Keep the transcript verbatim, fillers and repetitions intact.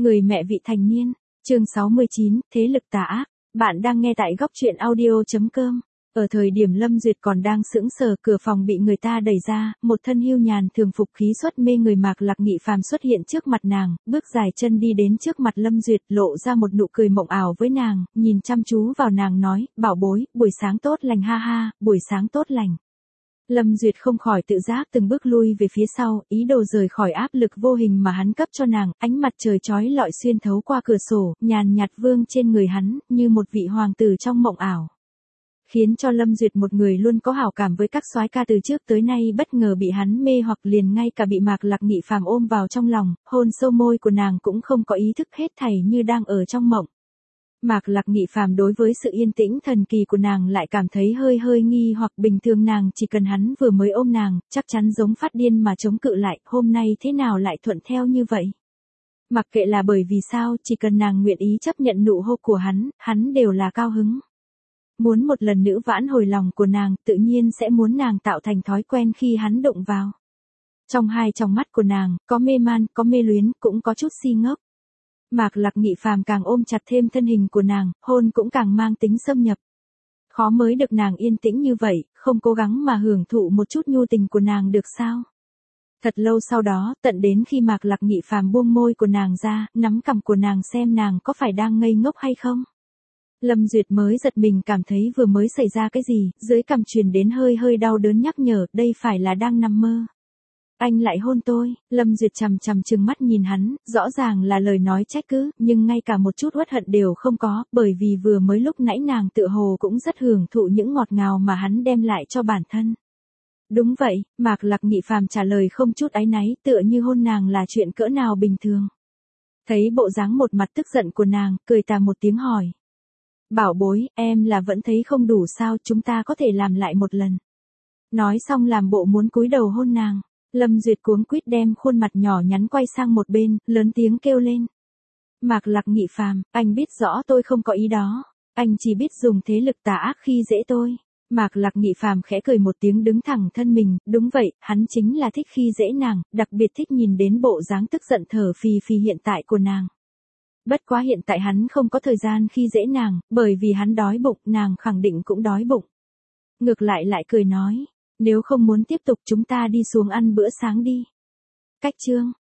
Người mẹ vị thành niên, chương sáu mươi chín, thế lực tà ác. Bạn đang nghe tại góc truyện audio chấm com. Ở thời điểm Lâm Duyệt còn đang sững sờ, cửa phòng bị người ta đẩy ra, một thân hưu nhàn thường phục khí xuất mê người Mạc Lạc Nghị Phàm xuất hiện trước mặt nàng, bước dài chân đi đến trước mặt Lâm Duyệt, lộ ra một nụ cười mộng ảo với nàng, nhìn chăm chú vào nàng nói, bảo bối, buổi sáng tốt lành ha ha, buổi sáng tốt lành. Lâm Duyệt không khỏi tự giác từng bước lui về phía sau, ý đồ rời khỏi áp lực vô hình mà hắn cấp cho nàng, ánh mặt trời chói lọi xuyên thấu qua cửa sổ, nhàn nhạt vương trên người hắn, như một vị hoàng tử trong mộng ảo. Khiến cho Lâm Duyệt, một người luôn có hảo cảm với các soái ca từ trước tới nay, bất ngờ bị hắn mê hoặc, liền ngay cả bị Mạc Lạc Nghị Phàm ôm vào trong lòng, hôn sâu môi của nàng cũng không có ý thức, hết thảy như đang ở trong mộng. Mạc Lạc Nghị Phàm đối với sự yên tĩnh thần kỳ của nàng lại cảm thấy hơi hơi nghi hoặc, bình thường nàng chỉ cần hắn vừa mới ôm nàng, chắc chắn giống phát điên mà chống cự lại, hôm nay thế nào lại thuận theo như vậy? Mặc kệ là bởi vì sao, chỉ cần nàng nguyện ý chấp nhận nụ hôn của hắn, hắn đều là cao hứng. Muốn một lần nữa vãn hồi lòng của nàng, tự nhiên sẽ muốn nàng tạo thành thói quen khi hắn đụng vào. Trong hai tròng mắt của nàng, có mê man, có mê luyến, cũng có chút si ngốc. Mạc Lạc Nghị Phàm càng ôm chặt thêm thân hình của nàng, hôn cũng càng mang tính xâm nhập. Khó mới được nàng yên tĩnh như vậy, không cố gắng mà hưởng thụ một chút nhu tình của nàng được sao? Thật lâu sau đó, tận đến khi Mạc Lạc Nghị Phàm buông môi của nàng ra, nắm cằm của nàng xem nàng có phải đang ngây ngốc hay không. Lâm Duyệt mới giật mình, cảm thấy vừa mới xảy ra cái gì, dưới cằm truyền đến hơi hơi đau đớn nhắc nhở, đây phải là đang nằm mơ. Anh lại hôn tôi. Lâm Duyệt chằm chằm trừng mắt nhìn hắn, rõ ràng là lời nói trách cứ, nhưng ngay cả một chút uất hận đều không có, bởi vì vừa mới lúc nãy nàng tựa hồ cũng rất hưởng thụ những ngọt ngào mà hắn đem lại cho bản thân. Đúng vậy, Mạc Lạc Nghị Phàm trả lời không chút áy náy, tựa như hôn nàng là chuyện cỡ nào bình thường. Thấy bộ dáng một mặt tức giận của nàng, cười tà một tiếng hỏi. Bảo bối, em là vẫn thấy không đủ sao, chúng ta có thể làm lại một lần. Nói xong làm bộ muốn cúi đầu hôn nàng. Lâm Duyệt cuống quýt đem khuôn mặt nhỏ nhắn quay sang một bên, lớn tiếng kêu lên. Mạc Lạc Nghị Phàm, anh biết rõ tôi không có ý đó. Anh chỉ biết dùng thế lực tà ác khi dễ tôi. Mạc Lạc Nghị Phàm khẽ cười một tiếng, đứng thẳng thân mình, đúng vậy, hắn chính là thích khi dễ nàng, đặc biệt thích nhìn đến bộ dáng tức giận thở phì phì hiện tại của nàng. Bất quá hiện tại hắn không có thời gian khi dễ nàng, bởi vì hắn đói bụng, nàng khẳng định cũng đói bụng. Ngược lại lại cười nói. Nếu không muốn tiếp tục chúng ta đi xuống ăn bữa sáng đi. Cách chương.